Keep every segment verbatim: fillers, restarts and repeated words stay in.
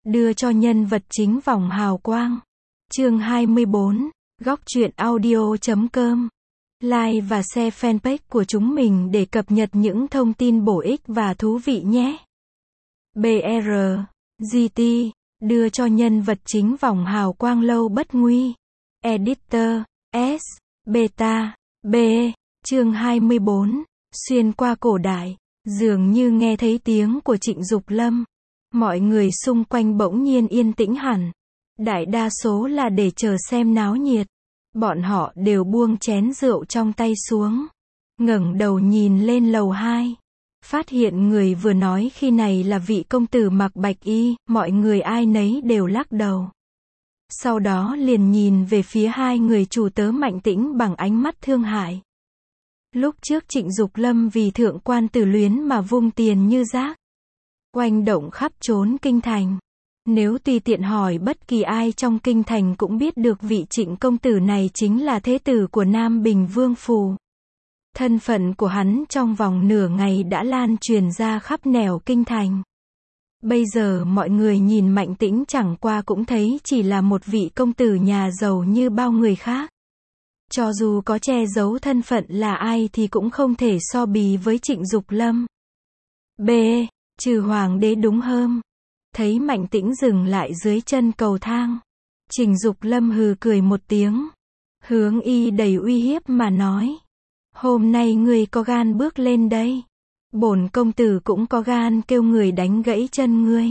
đưa cho nhân vật chính vòng hào quang. Chương hai mươi bốn, góc truyện audio chấm com. Like và share fanpage của chúng mình để cập nhật những thông tin bổ ích và thú vị nhé. bê rờ, giê tê, đưa cho nhân vật chính vòng hào quang lâu bất nguy. Editor, S, Beta, B. Chương hai mươi bốn, xuyên qua cổ đại, dường như nghe thấy tiếng của Trịnh Dục Lâm. Mọi người xung quanh bỗng nhiên yên tĩnh hẳn. Đại đa số là để chờ xem náo nhiệt. Bọn họ đều buông chén rượu trong tay xuống. Ngẩng đầu nhìn lên lầu hai. Phát hiện người vừa nói khi này là vị công tử mặc bạch y, mọi người ai nấy đều lắc đầu. Sau đó liền nhìn về phía hai người chủ tớ Mạnh Tĩnh bằng ánh mắt thương hại. Lúc trước Trịnh Dục Lâm vì thượng quan Tử Luyến mà vung tiền như rác, oanh động khắp trốn kinh thành. Nếu tùy tiện hỏi bất kỳ ai trong kinh thành cũng biết được vị Trịnh công tử này chính là thế tử của Nam Bình Vương Phù. Thân phận của hắn trong vòng nửa ngày đã lan truyền ra khắp nẻo kinh thành. Bây giờ mọi người nhìn Mạnh Tĩnh chẳng qua cũng thấy chỉ là một vị công tử nhà giàu như bao người khác. Cho dù có che giấu thân phận là ai thì cũng không thể so bì với Trịnh Dục Lâm. B. Trừ hoàng đế đúng hơn. Thấy Mạnh Tĩnh dừng lại dưới chân cầu thang. Trịnh Dục Lâm hừ cười một tiếng. Hướng y đầy uy hiếp mà nói. Hôm nay ngươi có gan bước lên đây. Bổn công tử cũng có gan kêu người đánh gãy chân ngươi.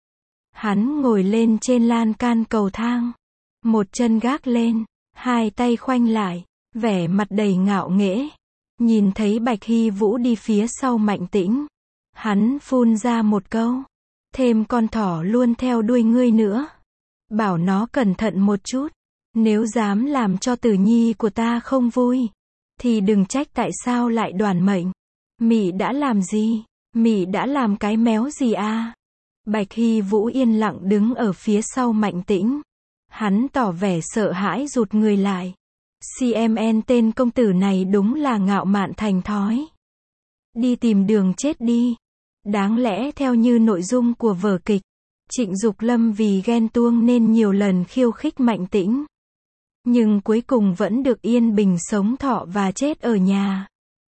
Hắn ngồi lên trên lan can cầu thang. Một chân gác lên. Hai tay khoanh lại. Vẻ mặt đầy ngạo nghễ. Nhìn thấy Bạch Hy Vũ đi phía sau Mạnh Tĩnh. Hắn phun ra một câu. Thêm con thỏ luôn theo đuôi ngươi nữa. Bảo nó cẩn thận một chút. Nếu dám làm cho Tử Nhi của ta không vui, thì đừng trách tại sao lại đoản mệnh. Mị đã làm gì? Mị đã làm cái méo gì à? Bạch Hy Vũ yên lặng đứng ở phía sau Mạnh Tĩnh. Hắn tỏ vẻ sợ hãi rụt người lại. xê em en tên công tử này đúng là ngạo mạn thành thói. Đi tìm đường chết đi. Đáng lẽ theo như nội dung của vở kịch, Trịnh Dục Lâm vì ghen tuông nên nhiều lần khiêu khích Mạnh Tĩnh. Nhưng cuối cùng vẫn được yên bình sống thọ và chết ở nhà.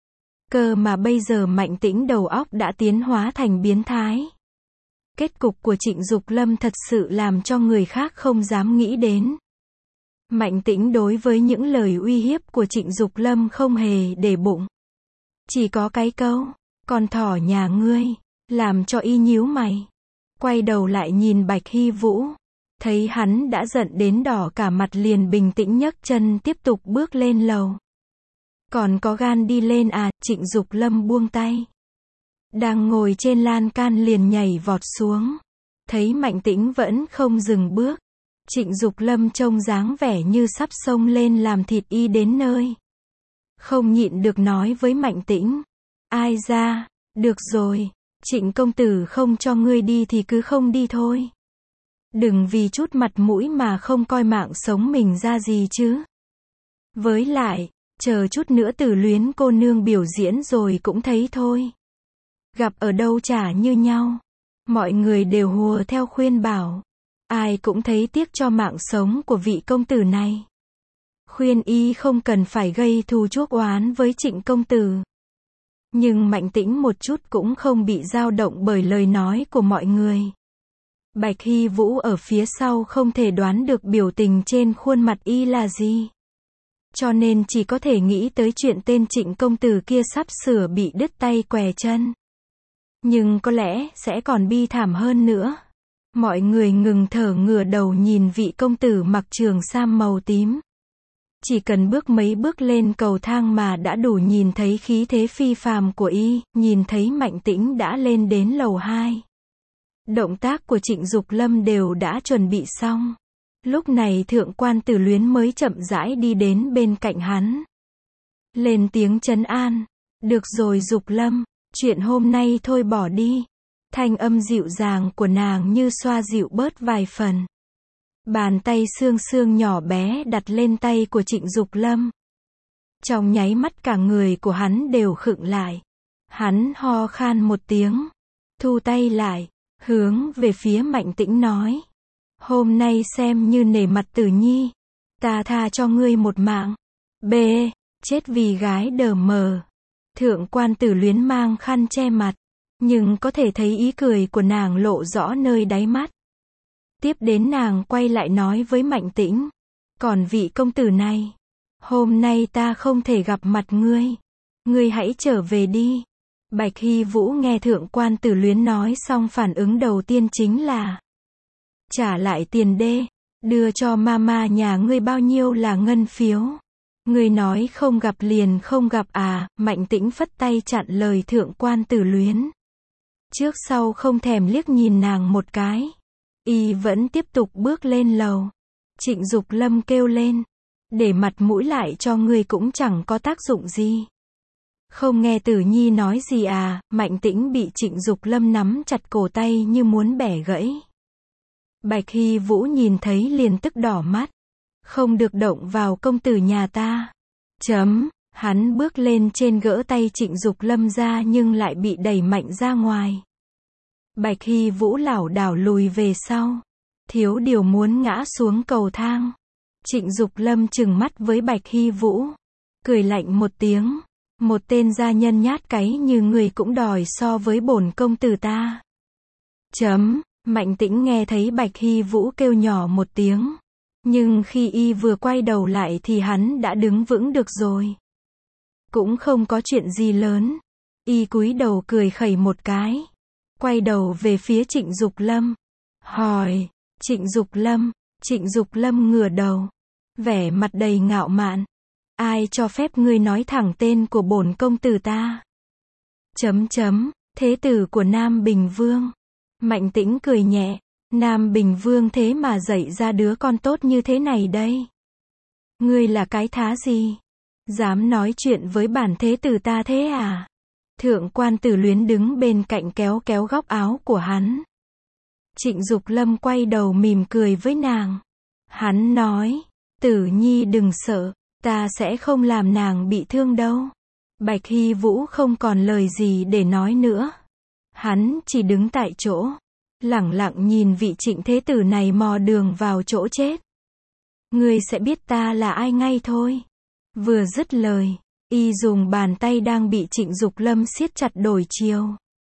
Cơ mà bây giờ Mạnh Tĩnh đầu óc đã tiến hóa thành biến thái. Kết cục của Trịnh Dục Lâm thật sự làm cho người khác không dám nghĩ đến. Mạnh Tĩnh đối với những lời uy hiếp của Trịnh Dục Lâm không hề để bụng. Chỉ có cái câu, con thỏ nhà ngươi, làm cho y nhíu mày. Quay đầu lại nhìn Bạch Hy Vũ. Thấy hắn đã giận đến đỏ cả mặt liền bình tĩnh nhấc chân tiếp tục bước lên lầu. Còn có gan đi lên à? Trịnh Dục Lâm buông tay. Đang ngồi trên lan can liền nhảy vọt xuống. Thấy Mạnh Tĩnh vẫn không dừng bước. Trịnh Dục Lâm trông dáng vẻ như sắp xông lên làm thịt y đến nơi. Không nhịn được nói với Mạnh Tĩnh. Ai ra, được rồi, Trịnh công tử không cho ngươi đi thì cứ không đi thôi. Đừng vì chút mặt mũi mà không coi mạng sống mình ra gì chứ. Với lại, chờ chút nữa Tử Luyến cô nương biểu diễn rồi cũng thấy thôi. Gặp ở đâu chả như nhau. Mọi người đều hùa theo khuyên bảo. Ai cũng thấy tiếc cho mạng sống của vị công tử này. Khuyên y không cần phải gây thù chuốc oán với Trịnh công tử. Nhưng Mạnh Tĩnh một chút cũng không bị dao động bởi lời nói của mọi người. Bạch Hy Vũ ở phía sau không thể đoán được biểu tình trên khuôn mặt y là gì. Cho nên chỉ có thể nghĩ tới chuyện tên Trịnh công tử kia sắp sửa bị đứt tay què chân. Nhưng có lẽ sẽ còn bi thảm hơn nữa. Mọi người ngừng thở ngửa đầu nhìn vị công tử mặc trường sam màu tím. Chỉ cần bước mấy bước lên cầu thang mà đã đủ nhìn thấy khí thế phi phàm của y, nhìn thấy Mạnh Tĩnh đã lên đến lầu hai. Động tác của Trịnh Dục Lâm đều đã chuẩn bị xong. Lúc này thượng quan Tử Luyến mới chậm rãi đi đến bên cạnh hắn. Lên tiếng trấn an. Được rồi Dục Lâm, chuyện hôm nay thôi bỏ đi. Thanh âm dịu dàng của nàng như xoa dịu bớt vài phần. Bàn tay xương xương nhỏ bé đặt lên tay của Trịnh Dục Lâm. Trong nháy mắt cả người của hắn đều khựng lại. Hắn ho khan một tiếng. Thu tay lại. hướng về phía Mạnh Tĩnh nói. Hôm nay xem như nể mặt Tử Nhi, ta tha cho ngươi một mạng. B. Chết vì gái đờ mờ. Thượng quan Tử Luyến mang khăn che mặt, nhưng có thể thấy ý cười của nàng lộ rõ nơi đáy mắt. Tiếp đến nàng quay lại nói với Mạnh Tĩnh. Còn vị công tử này, hôm nay ta không thể gặp mặt ngươi. Ngươi hãy trở về đi. Bạch Hy Vũ nghe Thượng quan Tử Luyến nói xong phản ứng đầu tiên chính là trả lại tiền đê, đưa cho mama nhà ngươi bao nhiêu là ngân phiếu. Ngươi nói không gặp liền không gặp à. Mạnh Tĩnh phất tay chặn lời Thượng quan Tử Luyến. Trước sau không thèm liếc nhìn nàng một cái. Y vẫn tiếp tục bước lên lầu. Trịnh Dục Lâm kêu lên. Để mặt mũi lại cho ngươi cũng chẳng có tác dụng gì. Không nghe Tử Nhi nói gì à. Mạnh Tĩnh bị Trịnh Dục Lâm nắm chặt cổ tay như muốn bẻ gãy. Bạch Hy Vũ nhìn thấy liền tức đỏ mắt. Không được động vào công tử nhà ta. Chấm. Hắn bước lên trên gỡ tay Trịnh Dục Lâm ra nhưng lại bị đẩy mạnh ra ngoài. Bạch Hy Vũ lảo đảo lùi về sau. Thiếu điều muốn ngã xuống cầu thang. Trịnh Dục Lâm trừng mắt với Bạch Hy Vũ. Cười lạnh một tiếng. Một tên gia nhân nhát cái như người cũng đòi so với bổn công tử ta. Chấm. Mạnh Tĩnh nghe thấy Bạch Hy Vũ kêu nhỏ một tiếng. Nhưng khi y vừa quay đầu lại thì hắn đã đứng vững được rồi. Cũng không có chuyện gì lớn. Y cúi đầu cười khẩy một cái. Quay đầu về phía Trịnh Dục Lâm. Hỏi. Trịnh Dục Lâm. Trịnh Dục Lâm ngửa đầu. Vẻ mặt đầy ngạo mạn. Ai cho phép ngươi nói thẳng tên của bổn công tử ta? Chấm chấm. Thế tử của Nam Bình Vương. Mạnh Tĩnh cười nhẹ. Nam Bình Vương thế mà dạy ra đứa con tốt như thế này đây. Ngươi là cái thá gì? Dám nói chuyện với bản thế tử ta thế à? Thượng quan Tử Luyến đứng bên cạnh kéo kéo góc áo của hắn. Trịnh Dục Lâm quay đầu mỉm cười với nàng. Hắn nói. Tử Nhi đừng sợ. Ta sẽ không làm nàng bị thương đâu. Bạch Hy Vũ không còn lời gì để nói nữa. Hắn chỉ đứng tại chỗ. Lẳng lặng nhìn vị Trịnh thế tử này mò đường vào chỗ chết. Ngươi sẽ biết ta là ai ngay thôi. Vừa dứt lời. Y dùng bàn tay đang bị Trịnh Dục Lâm siết chặt đổi chiều.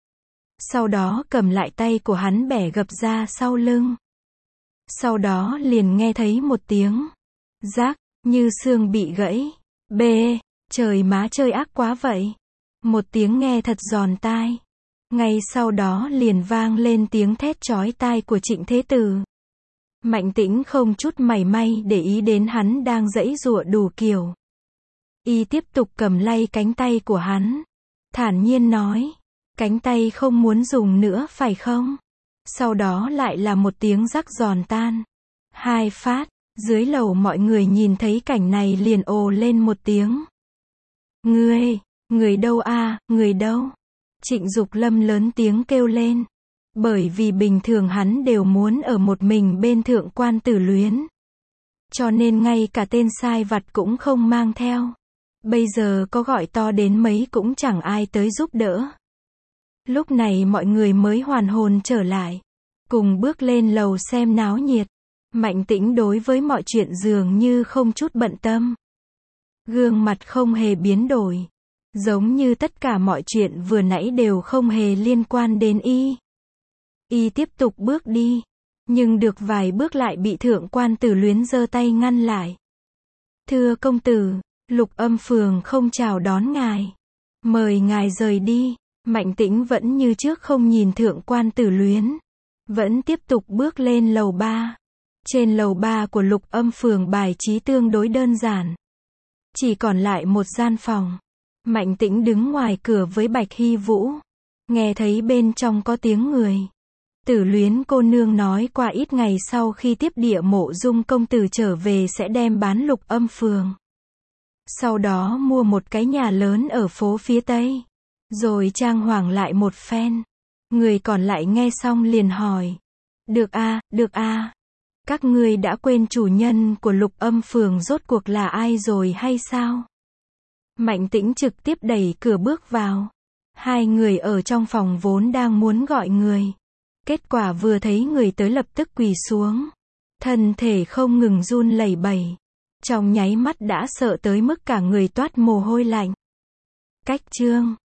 Sau đó cầm lại tay của hắn bẻ gập ra sau lưng. Sau đó liền nghe thấy một tiếng. Rác, như xương bị gãy. B. Trời má chơi ác quá vậy. Một tiếng nghe thật giòn tai. Ngay sau đó liền vang lên tiếng thét chói tai của Trịnh thế tử. Mạnh Tĩnh không chút mảy may để ý đến hắn đang giãy giụa đủ kiểu. Y tiếp tục cầm lay cánh tay của hắn. Thản nhiên nói. Cánh tay không muốn dùng nữa phải không? Sau đó lại là một tiếng rắc giòn tan. Hai phát. Dưới lầu mọi người nhìn thấy cảnh này liền ồ lên một tiếng. Ngươi, người đâu a, người đâu? Trịnh Dục Lâm lớn tiếng kêu lên. Bởi vì bình thường hắn đều muốn ở một mình bên Thượng quan Tử Luyến. Cho nên ngay cả tên sai vặt cũng không mang theo. Bây giờ có gọi to đến mấy cũng chẳng ai tới giúp đỡ. Lúc này mọi người mới hoàn hồn trở lại. Cùng bước lên lầu xem náo nhiệt. Mạnh Tĩnh đối với mọi chuyện dường như không chút bận tâm. Gương mặt không hề biến đổi. Giống như tất cả mọi chuyện vừa nãy đều không hề liên quan đến y. Y tiếp tục bước đi. Nhưng được vài bước lại bị Thượng quan Tử Luyến giơ tay ngăn lại. Thưa công tử, Lục Âm Phường không chào đón ngài. Mời ngài rời đi. Mạnh Tĩnh vẫn như trước không nhìn Thượng quan Tử Luyến. Vẫn tiếp tục bước lên lầu ba. Trên lầu ba của Lục Âm Phường bài trí tương đối đơn giản. Chỉ còn lại một gian phòng. Mạnh Tĩnh đứng ngoài cửa với Bạch Hy Vũ. Nghe thấy bên trong có tiếng người. Tử Luyến cô nương nói qua ít ngày sau khi tiếp Địa Mộ Dung công tử trở về sẽ đem bán Lục Âm Phường. Sau đó mua một cái nhà lớn ở phố phía Tây. Rồi trang hoàng lại một phen. Người còn lại nghe xong liền hỏi. Được a, được a. Các ngươi đã quên chủ nhân của Lục Âm Phường rốt cuộc là ai rồi hay sao? Mạnh Tĩnh trực tiếp đẩy cửa bước vào. Hai người ở trong phòng vốn đang muốn gọi người. Kết quả vừa thấy người tới lập tức quỳ xuống. Thân thể không ngừng run lẩy bẩy. Trong nháy mắt đã sợ tới mức cả người toát mồ hôi lạnh. Cách chương